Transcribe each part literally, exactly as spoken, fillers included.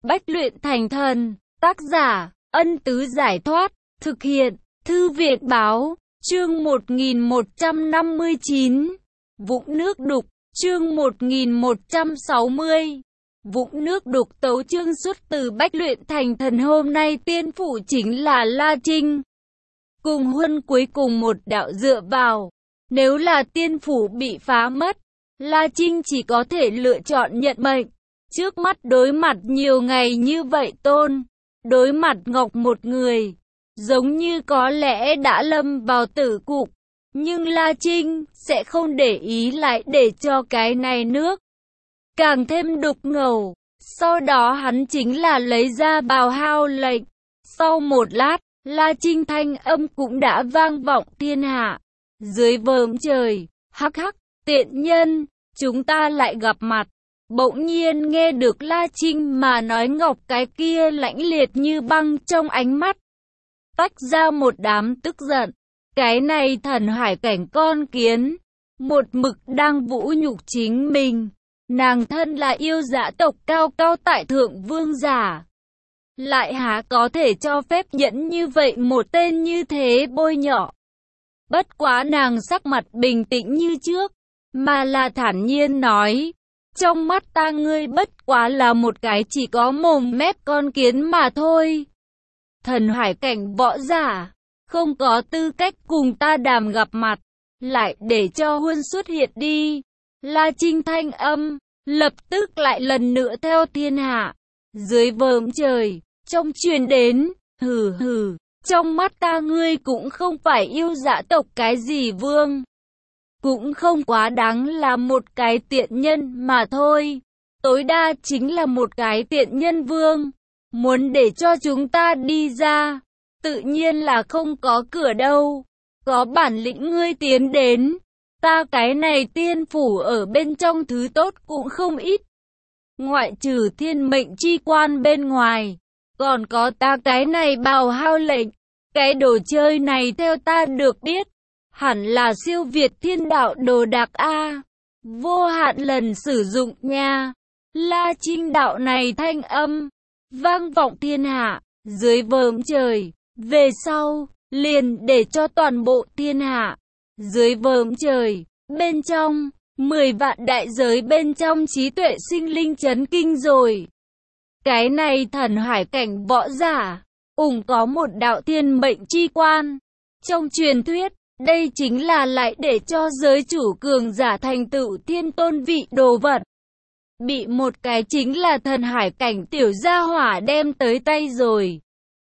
Bách luyện thành thần. Tác giả, Ân Tứ Giải Thoát. Thực hiện, Thư viện Báo. Chương một nghìn một trăm năm mươi chín. Vũng nước đục. Chương một nghìn một trăm sáu mươi. Vũng nước đục. Tấu chương xuất từ Bách luyện thành thần. Hôm nay tiên phủ chính là La Trinh. Cùng huân cuối cùng một đạo dựa vào. Nếu là tiên phủ bị phá mất, La Trinh chỉ có thể lựa chọn nhận mệnh. Trước mắt đối mặt nhiều ngày như vậy Tôn, đối mặt Ngọc một người, giống như có lẽ đã lâm vào tử cục. Nhưng La Trinh sẽ không để ý lại để cho cái này nước càng thêm đục ngầu. Sau đó hắn chính là lấy ra bào hao lệnh. Sau một lát, La Trinh thanh âm cũng đã vang vọng thiên hạ. Dưới vòm trời, hắc hắc, tiện nhân, chúng ta lại gặp mặt. Bỗng nhiên nghe được La Trinh mà nói, Ngọc cái kia lãnh liệt như băng trong ánh mắt tách ra một đám tức giận. Cái này thần hải cảnh con kiến, một mực đang vũ nhục chính mình. Nàng thân là yêu dã tộc cao cao tại thượng vương giả, lại há có thể cho phép nhẫn như vậy một tên như thế bôi nhọ. Bất quá nàng sắc mặt bình tĩnh như trước, mà là thản nhiên nói, trong mắt ta ngươi bất quá là một cái chỉ có mồm mép con kiến mà thôi. Thần hải cảnh võ giả, không có tư cách cùng ta đàm gặp mặt, lại để cho huân xuất hiện đi. La Trinh thanh âm, lập tức lại lần nữa theo thiên hạ. Dưới vòm trời, trong truyền đến, hừ hừ, trong mắt ta ngươi cũng không phải yêu dã tộc cái gì vương, cũng không quá đáng là một cái tiện nhân mà thôi. Tối đa chính là một cái tiện nhân vương. Muốn để cho chúng ta đi ra, tự nhiên là không có cửa đâu. Có bản lĩnh ngươi tiến đến, ta cái này tiên phủ ở bên trong thứ tốt cũng không ít. Ngoại trừ thiên mệnh chi quan bên ngoài, còn có ta cái này bào hao lệnh. Cái đồ chơi này theo ta được biết, hẳn là siêu việt thiên đạo đồ đạc A. Vô hạn lần sử dụng nha. La Trinh đạo này thanh âm vang vọng thiên hạ. Dưới vòm trời, về sau liền để cho toàn bộ thiên hạ. Dưới vòm trời, bên trong mười vạn đại giới bên trong trí tuệ sinh linh chấn kinh rồi. Cái này thần hải cảnh võ giả, ủng có một đạo thiên mệnh chi quan. Trong truyền thuyết, đây chính là lại để cho giới chủ cường giả thành tựu thiên tôn vị đồ vật. Bị một cái chính là thần hải cảnh tiểu gia hỏa đem tới tay rồi.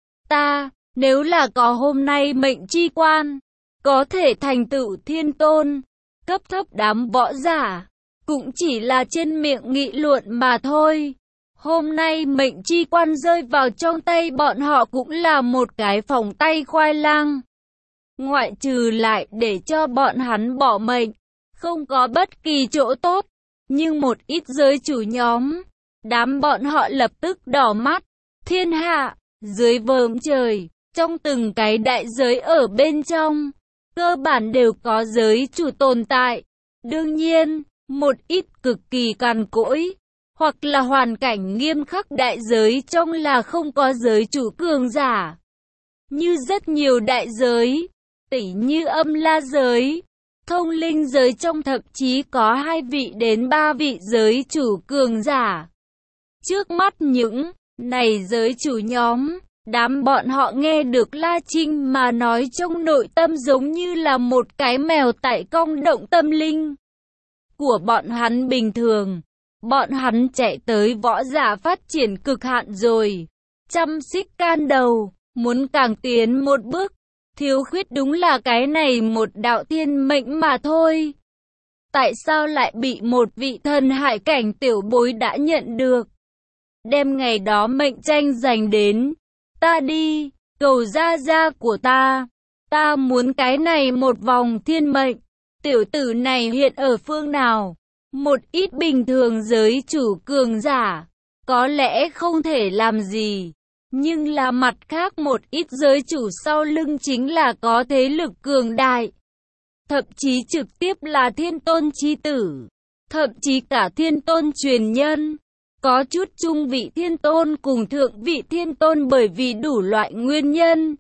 Ta, nếu là có hôm nay mệnh chi quan, có thể thành tựu thiên tôn, cấp thấp đám võ giả, cũng chỉ là trên miệng nghị luận mà thôi. Hôm nay mệnh chi quan rơi vào trong tay bọn họ cũng là một cái phỏng tay khoai lang. Ngoại trừ lại để cho bọn hắn bỏ mệnh, không có bất kỳ chỗ tốt. Nhưng một ít giới chủ nhóm, đám bọn họ lập tức đỏ mắt. Thiên hạ, dưới vòm trời, trong từng cái đại giới ở bên trong, cơ bản đều có giới chủ tồn tại. Đương nhiên, một ít cực kỳ cằn cỗi, hoặc là hoàn cảnh nghiêm khắc đại giới trong là không có giới chủ cường giả. Như rất nhiều đại giới, tỉ như âm la giới, thông linh giới trong thậm chí có hai vị đến ba vị giới chủ cường giả. Trước mắt những này giới chủ nhóm, đám bọn họ nghe được La Trinh mà nói trong nội tâm giống như là một cái mèo tại cong động tâm linh của bọn hắn bình thường. Bọn hắn chạy tới võ giả phát triển cực hạn rồi, chăm xích can đầu, muốn càng tiến một bước. Thiếu khuyết đúng là cái này một đạo thiên mệnh mà thôi. Tại sao lại bị một vị thần hải cảnh tiểu bối đã nhận được? Đem ngày đó mệnh tranh giành đến. Ta đi, cầu gia gia của ta. Ta muốn cái này một vòng thiên mệnh. Tiểu tử này hiện ở phương nào? Một ít bình thường giới chủ cường giả, có lẽ không thể làm gì. Nhưng là mặt khác một ít giới chủ sau lưng chính là có thế lực cường đại. Thậm chí trực tiếp là thiên tôn chi tử. Thậm chí cả thiên tôn truyền nhân. Có chút trung vị thiên tôn cùng thượng vị thiên tôn bởi vì đủ loại nguyên nhân.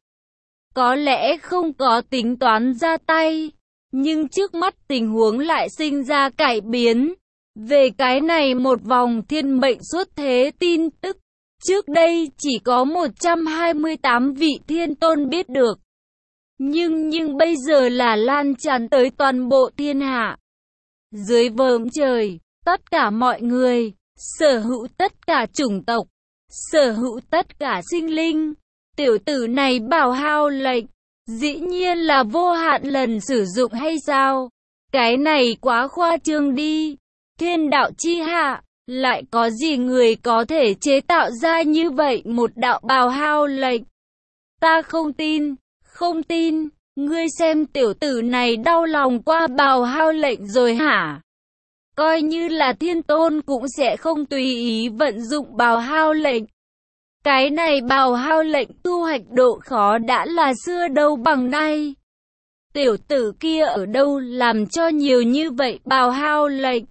Có lẽ không có tính toán ra tay, nhưng trước mắt tình huống lại sinh ra cải biến. Về cái này một vòng thiên mệnh xuất thế tin tức, trước đây chỉ có một trăm hai mươi tám vị thiên tôn biết được. Nhưng nhưng bây giờ là lan tràn tới toàn bộ thiên hạ. Dưới vòm trời, tất cả mọi người, sở hữu tất cả chủng tộc, sở hữu tất cả sinh linh. Tiểu tử này bảo hao lệnh, dĩ nhiên là vô hạn lần sử dụng hay sao? Cái này quá khoa trương đi. Thiên đạo chi hạ, lại có gì người có thể chế tạo ra như vậy một đạo bào hao lệnh? Ta không tin, không tin, ngươi xem tiểu tử này đau lòng qua bào hao lệnh rồi hả? Coi như là thiên tôn cũng sẽ không tùy ý vận dụng bào hao lệnh. Cái này bào hao lệnh thu hoạch độ khó đã là xưa đâu bằng nay. Tiểu tử kia ở đâu làm cho nhiều như vậy bào hao lệnh?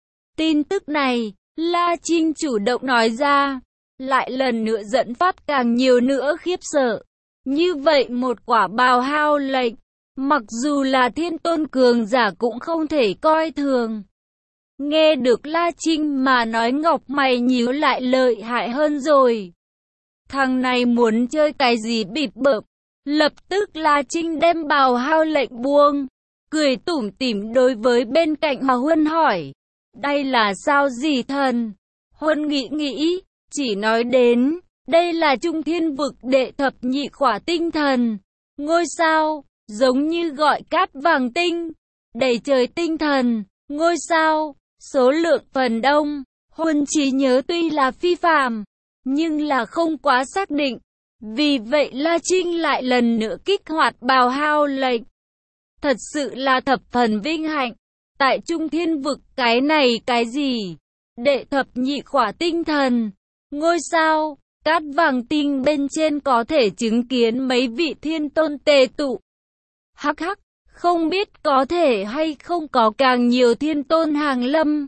Tin tức này, La Trinh chủ động nói ra, lại lần nữa dẫn phát càng nhiều nữa khiếp sợ. Như vậy một quả bào hao lệnh, mặc dù là thiên tôn cường giả cũng không thể coi thường. Nghe được La Trinh mà nói ngọc mày nhíu lại lợi hại hơn rồi. Thằng này muốn chơi cái gì bịp bợp. Lập tức La Trinh đem bào hao lệnh buông, cười tủm tỉm đối với bên cạnh mà Huân hỏi. Đây là sao gì thần? Huân nghĩ nghĩ, chỉ nói đến, đây là Trung Thiên Vực đệ thập nhị khỏa tinh thần. Ngôi sao, giống như gọi cát vàng tinh, đầy trời tinh thần, ngôi sao, số lượng phần đông. Huân trí nhớ tuy là phi phàm, nhưng là không quá xác định. Vì vậy La Trinh lại lần nữa kích hoạt bào hao lệnh. Thật sự là thập phần vinh hạnh. Tại Trung Thiên Vực cái này cái gì? Đệ thập nhị khỏa tinh thần, ngôi sao, cát vàng tinh bên trên có thể chứng kiến mấy vị thiên tôn tề tụ. Hắc hắc, không biết có thể hay không có càng nhiều thiên tôn hàng lâm.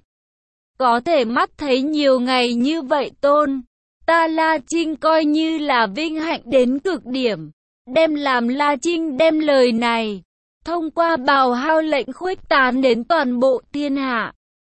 Có thể mắt thấy nhiều ngày như vậy tôn. Ta La Trinh coi như là vinh hạnh đến cực điểm. Đem làm La Trinh đem lời này thông qua bào hao lệnh khuếch tán đến toàn bộ thiên hạ.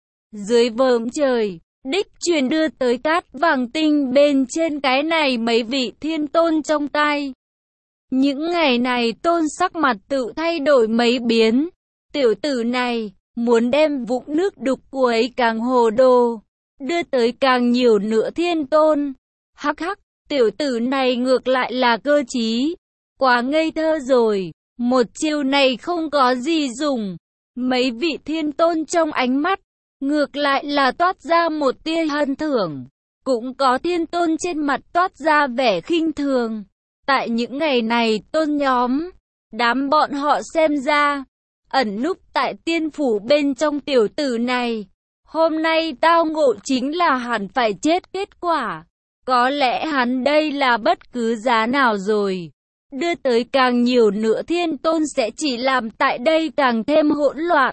Dưới vòm trời, đích truyền đưa tới cát vàng tinh bên trên cái này mấy vị thiên tôn trong tay. Những ngày này tôn sắc mặt tự thay đổi mấy biến. Tiểu tử này, muốn đem vũng nước đục của ấy càng hồ đồ, đưa tới càng nhiều nữa thiên tôn. Hắc hắc, tiểu tử này ngược lại là cơ trí, quá ngây thơ rồi. Một chiêu này không có gì dùng. Mấy vị thiên tôn trong ánh mắt, ngược lại là toát ra một tia hân thưởng. Cũng có thiên tôn trên mặt toát ra vẻ khinh thường. Tại những ngày này tôn nhóm, đám bọn họ xem ra, ẩn núp tại tiên phủ bên trong tiểu tử này. Hôm nay tao ngộ chính là hẳn phải chết kết quả. Có lẽ hắn đây là bất cứ giá nào rồi. Đưa tới càng nhiều nữa thiên tôn sẽ chỉ làm tại đây càng thêm hỗn loạn.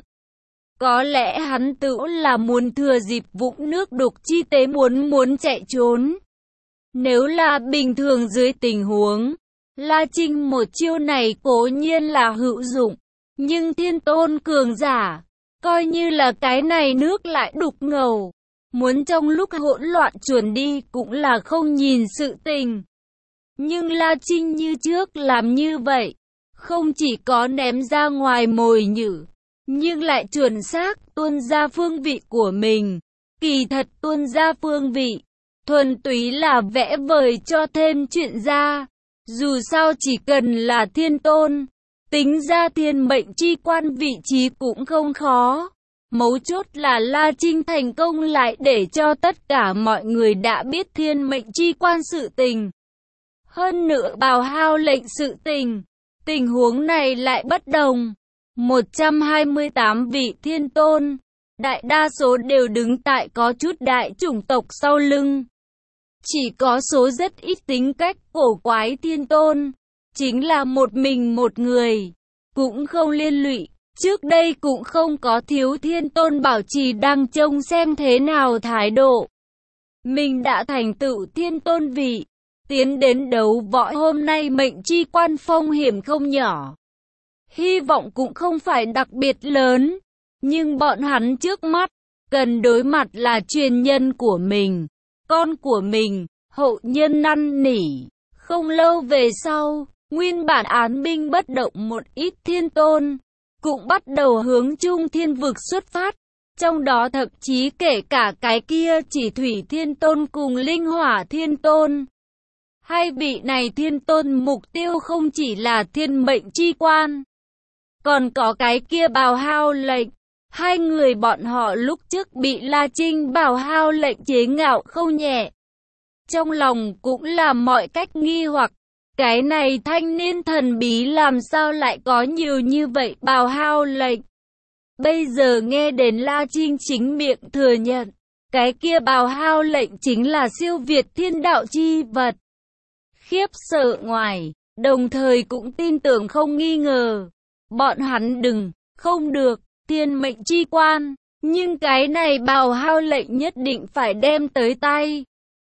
Có lẽ hắn tự là muốn thừa dịp vũng nước đục chi tế muốn muốn chạy trốn. Nếu là bình thường dưới tình huống, La Trinh một chiêu này cố nhiên là hữu dụng. Nhưng thiên tôn cường giả, coi như là cái này nước lại đục ngầu. Muốn trong lúc hỗn loạn chuồn đi cũng là không nhìn sự tình. Nhưng La Trinh như trước làm như vậy, không chỉ có ném ra ngoài mồi nhử, nhưng lại chuẩn xác tuôn ra phương vị của mình. Kỳ thật tuôn ra phương vị, thuần túy là vẽ vời cho thêm chuyện ra. Dù sao chỉ cần là thiên tôn, tính ra thiên mệnh chi quan vị trí cũng không khó. Mấu chốt là La Trinh thành công lại để cho tất cả mọi người đã biết thiên mệnh chi quan sự tình. Hơn nữa bào hao lệnh sự tình, tình huống này lại bất đồng. một trăm hai mươi tám vị thiên tôn, đại đa số đều đứng tại có chút đại chủng tộc sau lưng. Chỉ có số rất ít tính cách cổ quái thiên tôn, chính là một mình một người, cũng không liên lụy. Trước đây cũng không có thiếu thiên tôn bảo trì đang trông xem thế nào thái độ. mình đã thành tựu thiên tôn vị. Tiến đến đấu võ hôm nay mệnh chi quan phong hiểm không nhỏ. Hy vọng cũng không phải đặc biệt lớn, nhưng bọn hắn trước mắt, cần đối mặt là truyền nhân của mình, con của mình, hậu nhân năn nỉ. Không lâu về sau, nguyên bản án binh bất động một ít thiên tôn, cũng bắt đầu hướng Trung Thiên vực xuất phát. Trong đó thậm chí kể cả cái kia chỉ thủy thiên tôn cùng linh hỏa thiên tôn. Hai vị này thiên tôn mục tiêu không chỉ là thiên mệnh chi quan, còn có cái kia bào hao lệnh. Hai người bọn họ lúc trước bị La Trinh bào hao lệnh chế ngạo không nhẹ. Trong lòng cũng là mọi cách nghi hoặc, cái này thanh niên thần bí làm sao lại có nhiều như vậy bào hao lệnh. Bây giờ nghe đến La Trinh chính miệng thừa nhận, cái kia bào hao lệnh chính là siêu việt thiên đạo chi vật. Khiếp sợ ngoài, đồng thời cũng tin tưởng không nghi ngờ. Bọn hắn đừng, không được, thiên mệnh chi quan, nhưng cái này bào hao lệnh nhất định phải đem tới tay.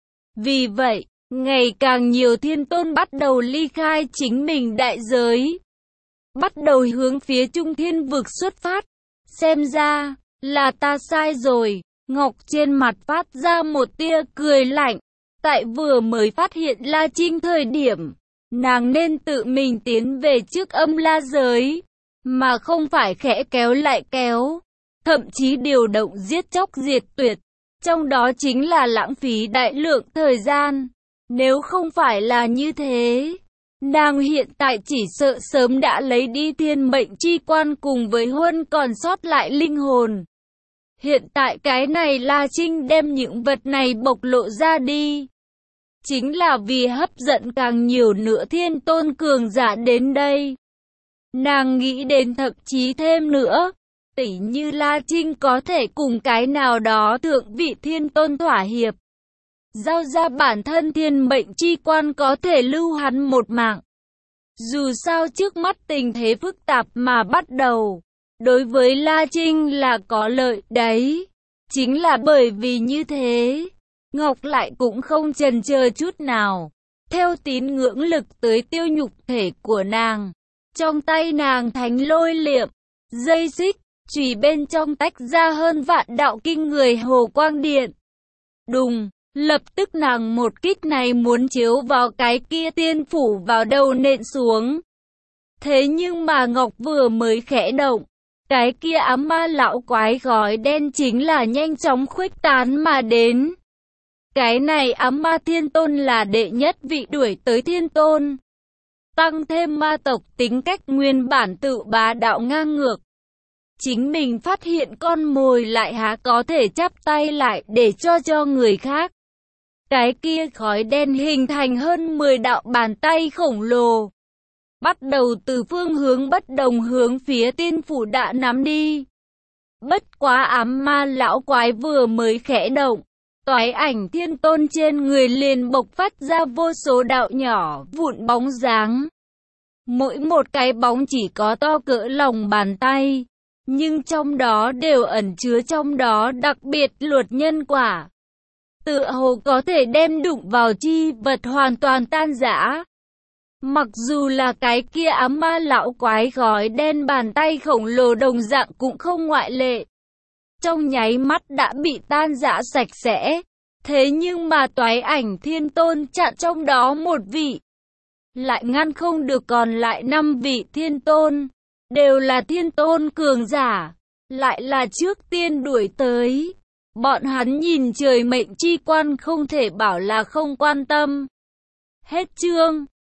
Vì vậy, ngày càng nhiều thiên tôn bắt đầu ly khai chính mình đại giới, bắt đầu hướng phía Trung Thiên vực xuất phát. Xem ra, là ta sai rồi. Ngọc trên mặt phát ra một tia cười lạnh. Tại vừa mới phát hiện La Trinh thời điểm, nàng nên tự mình tiến về trước âm la giới, mà không phải khẽ kéo lại kéo, thậm chí điều động giết chóc diệt tuyệt. Trong đó chính là lãng phí đại lượng thời gian. Nếu không phải là như thế, nàng hiện tại chỉ sợ sớm đã lấy đi thiên mệnh chi quan cùng với huân còn sót lại linh hồn. Hiện tại cái này La Trinh đem những vật này bộc lộ ra đi, chính là vì hấp dẫn càng nhiều nữa thiên tôn cường giả đến đây. Nàng nghĩ đến thậm chí thêm nữa, tỉ như La Trinh có thể cùng cái nào đó thượng vị thiên tôn thỏa hiệp, giao ra bản thân thiên mệnh chi quan có thể lưu hắn một mạng. Dù sao trước mắt tình thế phức tạp mà bắt đầu, đối với La Trinh là có lợi đấy. Chính là bởi vì như thế, Ngọc lại cũng không chần chờ chút nào, theo tín ngưỡng lực tới tiêu nhục thể của nàng. Trong tay nàng thánh lôi liệm, dây xích, chùy bên trong tách ra hơn vạn đạo kinh người hồ quang điện. Đùng, lập tức nàng một kích này muốn chiếu vào cái kia tiên phủ vào đầu nện xuống. Thế nhưng mà Ngọc vừa mới khẽ động, cái kia ám ma lão quái gói đen chính là nhanh chóng khuếch tán mà đến. Cái này ám ma thiên tôn là đệ nhất vị đuổi tới thiên tôn. Tăng thêm ma tộc tính cách nguyên bản tự bá đạo ngang ngược. Chính mình phát hiện con mồi lại há có thể chắp tay lại để cho cho người khác. Cái kia khói đen hình thành hơn mười đạo bàn tay khổng lồ, bắt đầu từ phương hướng bất đồng hướng phía tiên phủ đã nắm đi. Bất quá ám ma lão quái vừa mới khẽ động, toái ảnh thiên tôn trên người liền bộc phát ra vô số đạo nhỏ vụn bóng dáng. Mỗi một cái bóng chỉ có to cỡ lòng bàn tay, nhưng trong đó đều ẩn chứa trong đó đặc biệt luật nhân quả. Tựa hồ có thể đem đụng vào chi vật hoàn toàn tan rã. Mặc dù là cái kia ám ma lão quái gói đen bàn tay khổng lồ đồng dạng cũng không ngoại lệ. Trong nháy mắt đã bị tan rã sạch sẽ. Thế nhưng mà toái ảnh thiên tôn chặn trong đó một vị, lại ngăn không được còn lại năm vị thiên tôn. Đều là thiên tôn cường giả, lại là trước tiên đuổi tới. Bọn hắn nhìn trời mệnh chi quan không thể bảo là không quan tâm. Hết chương.